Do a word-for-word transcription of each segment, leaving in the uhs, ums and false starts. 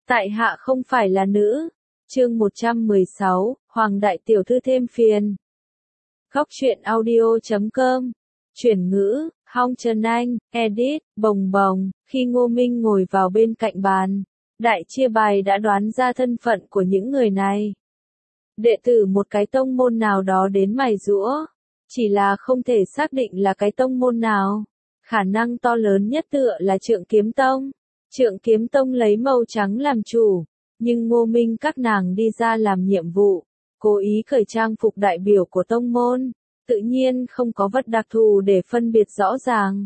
Tại hạ không phải là nữ. Chương một trăm mười sáu, Hoàng đại tiểu thư thêm phiền. Góc truyện audio chấm com. Chuyển ngữ, Hong Trần Anh, edit, bồng bồng. Khi Ngô Minh ngồi vào bên cạnh bàn, đại chia bài đã đoán ra thân phận của những người này. Đệ tử một cái tông môn nào đó đến mài giũa, chỉ là không thể xác định là cái tông môn nào. Khả năng to lớn nhất tựa là Trượng Kiếm Tông. Trượng Kiếm Tông lấy màu trắng làm chủ, nhưng Ngô Minh các nàng đi ra làm nhiệm vụ, cố ý cởi trang phục đại biểu của tông môn, tự nhiên không có vật đặc thù để phân biệt rõ ràng.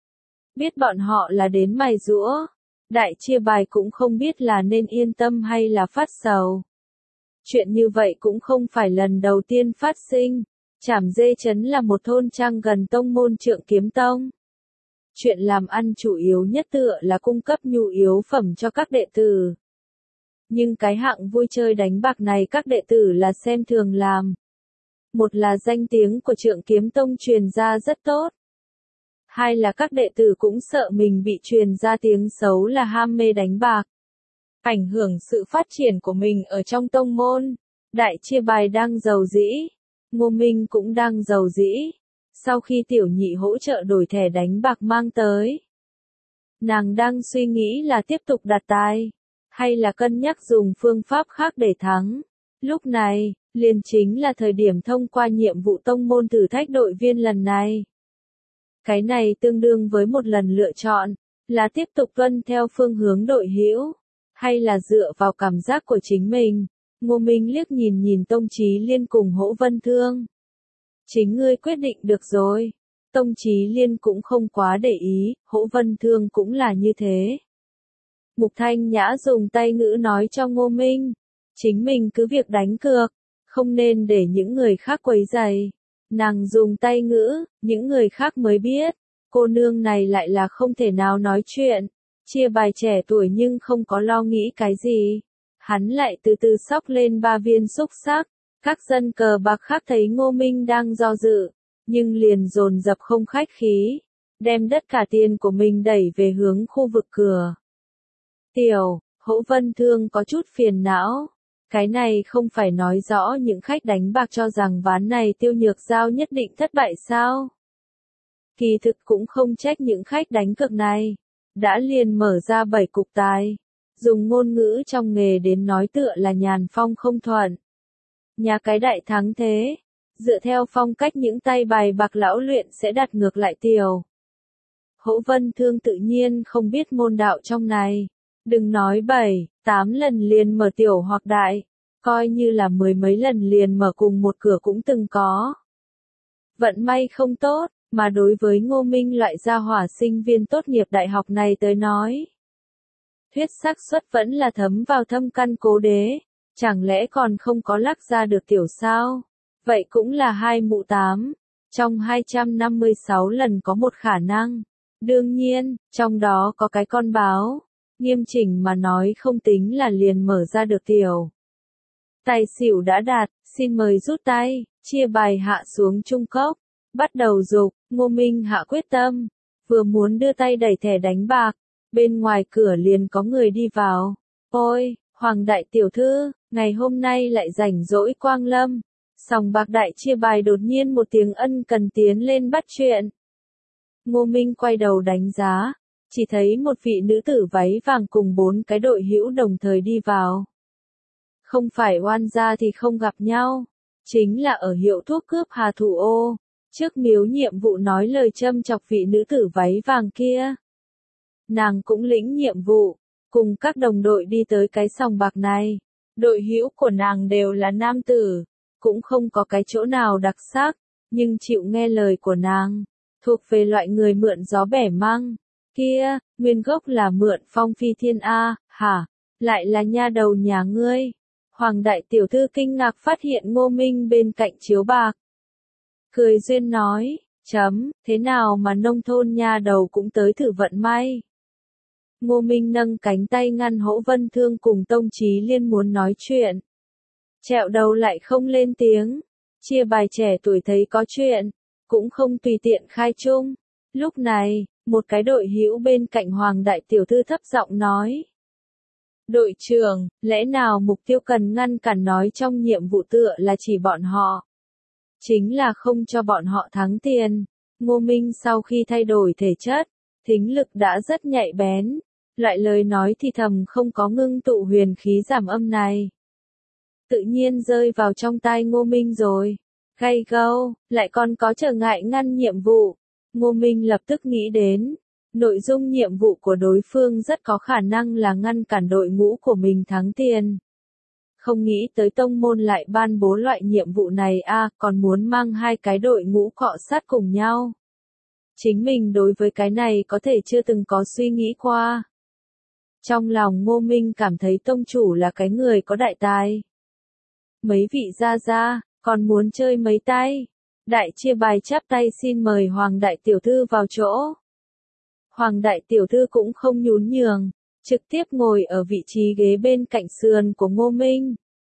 Biết bọn họ là đến mài giũa, đại chia bài cũng không biết là nên yên tâm hay là phát sầu. Chuyện như vậy cũng không phải lần đầu tiên phát sinh. Trảm Dê Trấn là một thôn trang gần tông môn Trượng Kiếm Tông. Chuyện làm ăn chủ yếu nhất tựa là cung cấp nhu yếu phẩm cho các đệ tử. Nhưng cái hạng vui chơi đánh bạc này các đệ tử là xem thường làm. Một là danh tiếng của Trượng Kiếm Tông truyền ra rất tốt. Hai là các đệ tử cũng sợ mình bị truyền ra tiếng xấu là ham mê đánh bạc, ảnh hưởng sự phát triển của mình ở trong tông môn. Đại chia bài đang giàu dĩ, Ngô Minh cũng đang giàu dĩ. Sau khi tiểu nhị hỗ trợ đổi thẻ đánh bạc mang tới, nàng đang suy nghĩ là tiếp tục đặt tài, hay là cân nhắc dùng phương pháp khác để thắng. Lúc này, liền chính là thời điểm thông qua nhiệm vụ tông môn thử thách đội viên lần này. Cái này tương đương với một lần lựa chọn, là tiếp tục tuân theo phương hướng đội hữu, hay là dựa vào cảm giác của chính mình. Ngô Minh liếc nhìn nhìn Tông Chí Liên cùng Hỗ Vân Thương. Chính ngươi quyết định được rồi. Tông Chí Liên cũng không quá để ý, Hỗ Vân Thương cũng là như thế. Mục Thanh Nhã dùng tay ngữ nói cho Ngô Minh, chính mình cứ việc đánh cược, không nên để những người khác quấy rầy. Nàng dùng tay ngữ, những người khác mới biết, cô nương này lại là không thể nào nói chuyện. Chia bài trẻ tuổi nhưng không có lo nghĩ cái gì. Hắn lại từ từ xóc lên ba viên xúc xắc. Các dân cờ bạc khác thấy Ngô Minh đang do dự, nhưng liền dồn dập không khách khí, đem tất cả tiền của mình đẩy về hướng khu vực cửa. Tiểu, Hỗ Vân Thương có chút phiền não. Cái này không phải nói rõ những khách đánh bạc cho rằng ván này Tiêu Nhược Giao nhất định thất bại sao? Kỳ thực cũng không trách những khách đánh cược này. Đã liền mở ra bảy cục tài. Dùng ngôn ngữ trong nghề đến nói tựa là nhàn phong không thuận. Nhà cái đại thắng thế. Dựa theo phong cách những tay bài bạc lão luyện sẽ đặt ngược lại tiểu. Hỗ Vân Thương tự nhiên không biết môn đạo trong này. Đừng nói bảy, tám lần liền mở tiểu hoặc đại. Coi như là mười mấy lần liền mở cùng một cửa cũng từng có. Vận may không tốt, mà đối với Ngô Minh loại gia hỏa sinh viên tốt nghiệp đại học này tới nói. Thuyết xác suất vẫn là thấm vào thâm căn cố đế. Chẳng lẽ còn không có lắc ra được tiểu sao? Vậy cũng là hai mụ tám. Trong hai trăm năm mươi sáu lần có một khả năng. Đương nhiên, trong đó có cái con báo. Nghiêm chỉnh mà nói không tính là liền mở ra được tiểu. Tài xỉu đã đạt, xin mời rút tay, chia bài hạ xuống trung cốc. Bắt đầu dục, Ngô Minh hạ quyết tâm. Vừa muốn đưa tay đẩy thẻ đánh bạc. Bên ngoài cửa liền có người đi vào. Ôi, Hoàng đại tiểu thư, ngày hôm nay lại rảnh rỗi quang lâm. Sòng bạc đại chia bài đột nhiên một tiếng ân cần tiến lên bắt chuyện. Ngô Minh quay đầu đánh giá, chỉ thấy một vị nữ tử váy vàng cùng bốn cái đội hữu đồng thời đi vào. Không phải oan gia thì không gặp nhau, chính là ở hiệu thuốc cướp Hà Thủ Ô, trước miếu nhiệm vụ nói lời châm chọc vị nữ tử váy vàng kia. Nàng cũng lĩnh nhiệm vụ, cùng các đồng đội đi tới cái sòng bạc này. Đội hữu của nàng đều là nam tử, cũng không có cái chỗ nào đặc sắc, nhưng chịu nghe lời của nàng, thuộc về loại người mượn gió bẻ măng. Kia, nguyên gốc là mượn Phong Phi Thiên A, hả? Lại là nha đầu nhà ngươi. Hoàng đại tiểu thư kinh ngạc phát hiện Ngô Minh bên cạnh chiếu bạc. Cười duyên nói, chấm, thế nào mà nông thôn nha đầu cũng tới thử vận may. Ngô Minh nâng cánh tay ngăn Hỗ Vân Thương cùng Tông Chí Liên muốn nói chuyện. Trẹo đầu lại không lên tiếng. Chia bài trẻ tuổi thấy có chuyện, cũng không tùy tiện khai trung. Lúc này, một cái đội hữu bên cạnh Hoàng đại tiểu thư thấp giọng nói. Đội trưởng, lẽ nào mục tiêu cần ngăn cản nói trong nhiệm vụ tựa là chỉ bọn họ? Chính là không cho bọn họ thắng tiền. Ngô Minh sau khi thay đổi thể chất, thính lực đã rất nhạy bén. Loại lời nói thì thầm không có ngưng tụ huyền khí giảm âm này. Tự nhiên rơi vào trong tai Ngô Minh rồi. Gay go, lại còn có trở ngại ngăn nhiệm vụ. Ngô Minh lập tức nghĩ đến. Nội dung nhiệm vụ của đối phương rất có khả năng là ngăn cản đội ngũ của mình thắng tiền. Không nghĩ tới tông môn lại ban bố loại nhiệm vụ này a, à, còn muốn mang hai cái đội ngũ cọ sát cùng nhau. Chính mình đối với cái này có thể chưa từng có suy nghĩ qua. Trong lòng Ngô Minh cảm thấy tông chủ là cái người có đại tài. Mấy vị gia gia, còn muốn chơi mấy tay. Đại chia bài chắp tay xin mời Hoàng đại tiểu thư vào chỗ. Hoàng đại tiểu thư cũng không nhún nhường, trực tiếp ngồi ở vị trí ghế bên cạnh sườn của Ngô Minh.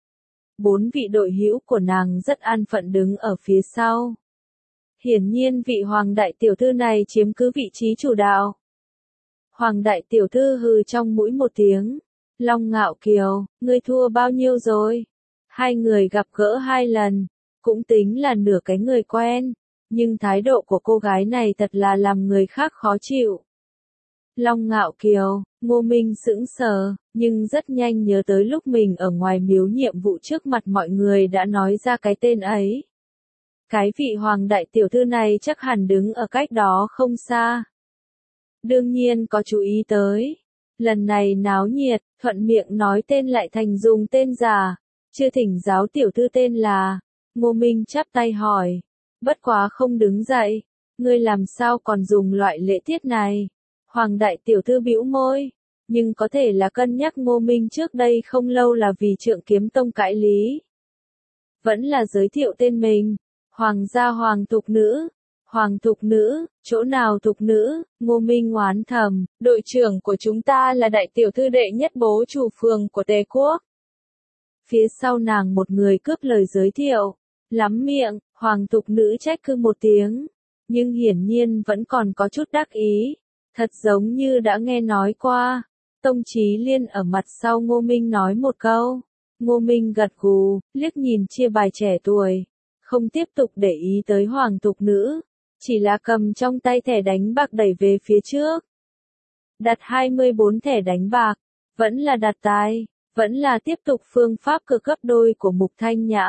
Bốn vị đội hữu của nàng rất an phận đứng ở phía sau. Hiển nhiên vị Hoàng đại tiểu thư này chiếm cứ vị trí chủ đạo. Hoàng đại tiểu thư hừ trong mũi một tiếng. Long Ngạo Kiều, ngươi thua bao nhiêu rồi? Hai người gặp gỡ hai lần, cũng tính là nửa cái người quen, nhưng thái độ của cô gái này thật là làm người khác khó chịu. Long Ngạo Kiều, Ngô Minh sững sờ, nhưng rất nhanh nhớ tới lúc mình ở ngoài miếu nhiệm vụ trước mặt mọi người đã nói ra cái tên ấy. Cái vị Hoàng đại tiểu thư này chắc hẳn đứng ở cách đó không xa. Đương nhiên có chú ý tới. Lần này náo nhiệt, thuận miệng nói tên lại thành dùng tên giả. Chưa thỉnh giáo tiểu thư tên là. Ngô Minh chắp tay hỏi. Bất quá không đứng dậy. Ngươi làm sao còn dùng loại lễ tiết này? Hoàng đại tiểu thư bĩu môi. Nhưng có thể là cân nhắc Ngô Minh trước đây không lâu là vì Trượng Kiếm Tông cãi lý. Vẫn là giới thiệu tên mình. Hoàng gia Hoàng thục nữ. Hoàng thục nữ, chỗ nào thục nữ? Ngô Minh oán thầm, đội trưởng của chúng ta là đại tiểu thư đệ nhất bố chủ phường của Tề Quốc. Phía sau nàng một người cướp lời giới thiệu, lắm miệng, Hoàng thục nữ trách cứ một tiếng, nhưng hiển nhiên vẫn còn có chút đắc ý, thật giống như đã nghe nói qua. Tông Chí Liên ở mặt sau Ngô Minh nói một câu, Ngô Minh gật gù, liếc nhìn chia bài trẻ tuổi, không tiếp tục để ý tới Hoàng thục nữ. Chỉ là cầm trong tay thẻ đánh bạc đẩy về phía trước. Đặt hai mươi bốn thẻ đánh bạc, vẫn là đặt tài, vẫn là tiếp tục phương pháp cực cấp đôi của Mục Thanh Nhã.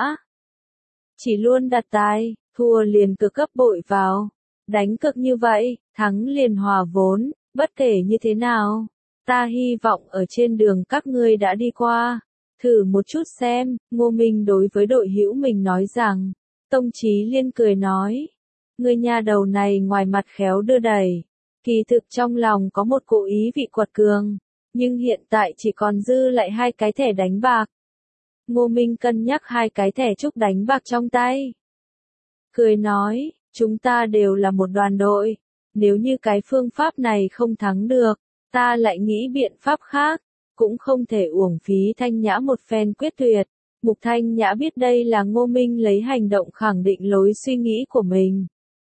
Chỉ luôn đặt tài, thua liền cực cấp bội vào. Đánh cực như vậy, thắng liền hòa vốn, bất kể như thế nào. Ta hy vọng ở trên đường các ngươi đã đi qua. Thử một chút xem, Ngô Minh đối với đội hữu mình nói rằng. Tông Chí Liên cười nói. Người nhà đầu này ngoài mặt khéo đưa đẩy, kỳ thực trong lòng có một cố ý vị quật cường, nhưng hiện tại chỉ còn dư lại hai cái thẻ đánh bạc. Ngô Minh cân nhắc hai cái thẻ trúc đánh bạc trong tay. Cười nói, chúng ta đều là một đoàn đội, nếu như cái phương pháp này không thắng được, ta lại nghĩ biện pháp khác, cũng không thể uổng phí Thanh Nhã một phen quyết tuyệt. Mục Thanh Nhã biết đây là Ngô Minh lấy hành động khẳng định lối suy nghĩ của mình.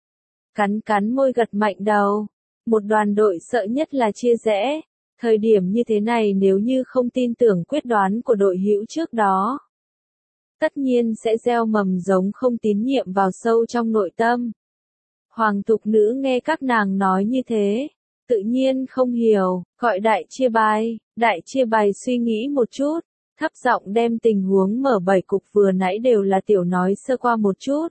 Cắn cắn môi gật mạnh đầu. Một đoàn đội sợ nhất là chia rẽ. Thời điểm như thế này nếu như không tin tưởng quyết đoán của đội hữu trước đó, tất nhiên sẽ gieo mầm giống không tín nhiệm vào sâu trong nội tâm. Hoàng thục nữ nghe các nàng nói như thế, tự nhiên không hiểu, gọi đại chia bài. Đại chia bài suy nghĩ một chút, thấp giọng đem tình huống mở bảy cục vừa nãy đều là tiểu nói sơ qua một chút.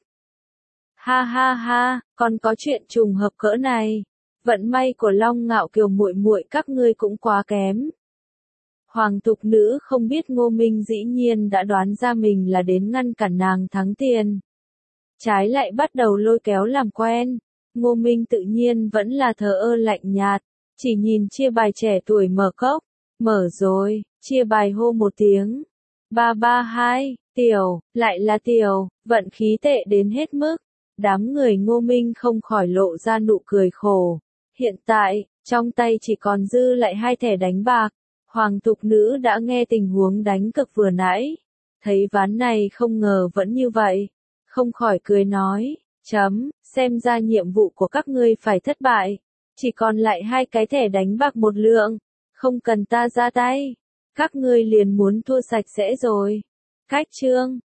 Ha ha ha, còn có chuyện trùng hợp cỡ này. Vận may của Long Ngạo Kiều muội muội các ngươi cũng quá kém. Hoàng thục nữ không biết Ngô Minh dĩ nhiên đã đoán ra mình là đến ngăn cản nàng thắng tiền. Trái lại bắt đầu lôi kéo làm quen. Ngô Minh tự nhiên vẫn là thờ ơ lạnh nhạt, chỉ nhìn chia bài trẻ tuổi mở cốc. Mở rồi, chia bài hô một tiếng. Ba ba hai, tiểu, lại là tiểu, vận khí tệ đến hết mức. Đám người Ngô Minh không khỏi lộ ra nụ cười khổ. Hiện tại, trong tay chỉ còn dư lại hai thẻ đánh bạc. Hoàng thục nữ đã nghe tình huống đánh cực vừa nãy. Thấy ván này không ngờ vẫn như vậy. Không khỏi cười nói, chấm, xem ra nhiệm vụ của các ngươi phải thất bại. Chỉ còn lại hai cái thẻ đánh bạc một lượng. Không cần ta ra tay. Các ngươi liền muốn thua sạch sẽ rồi. Khách trương.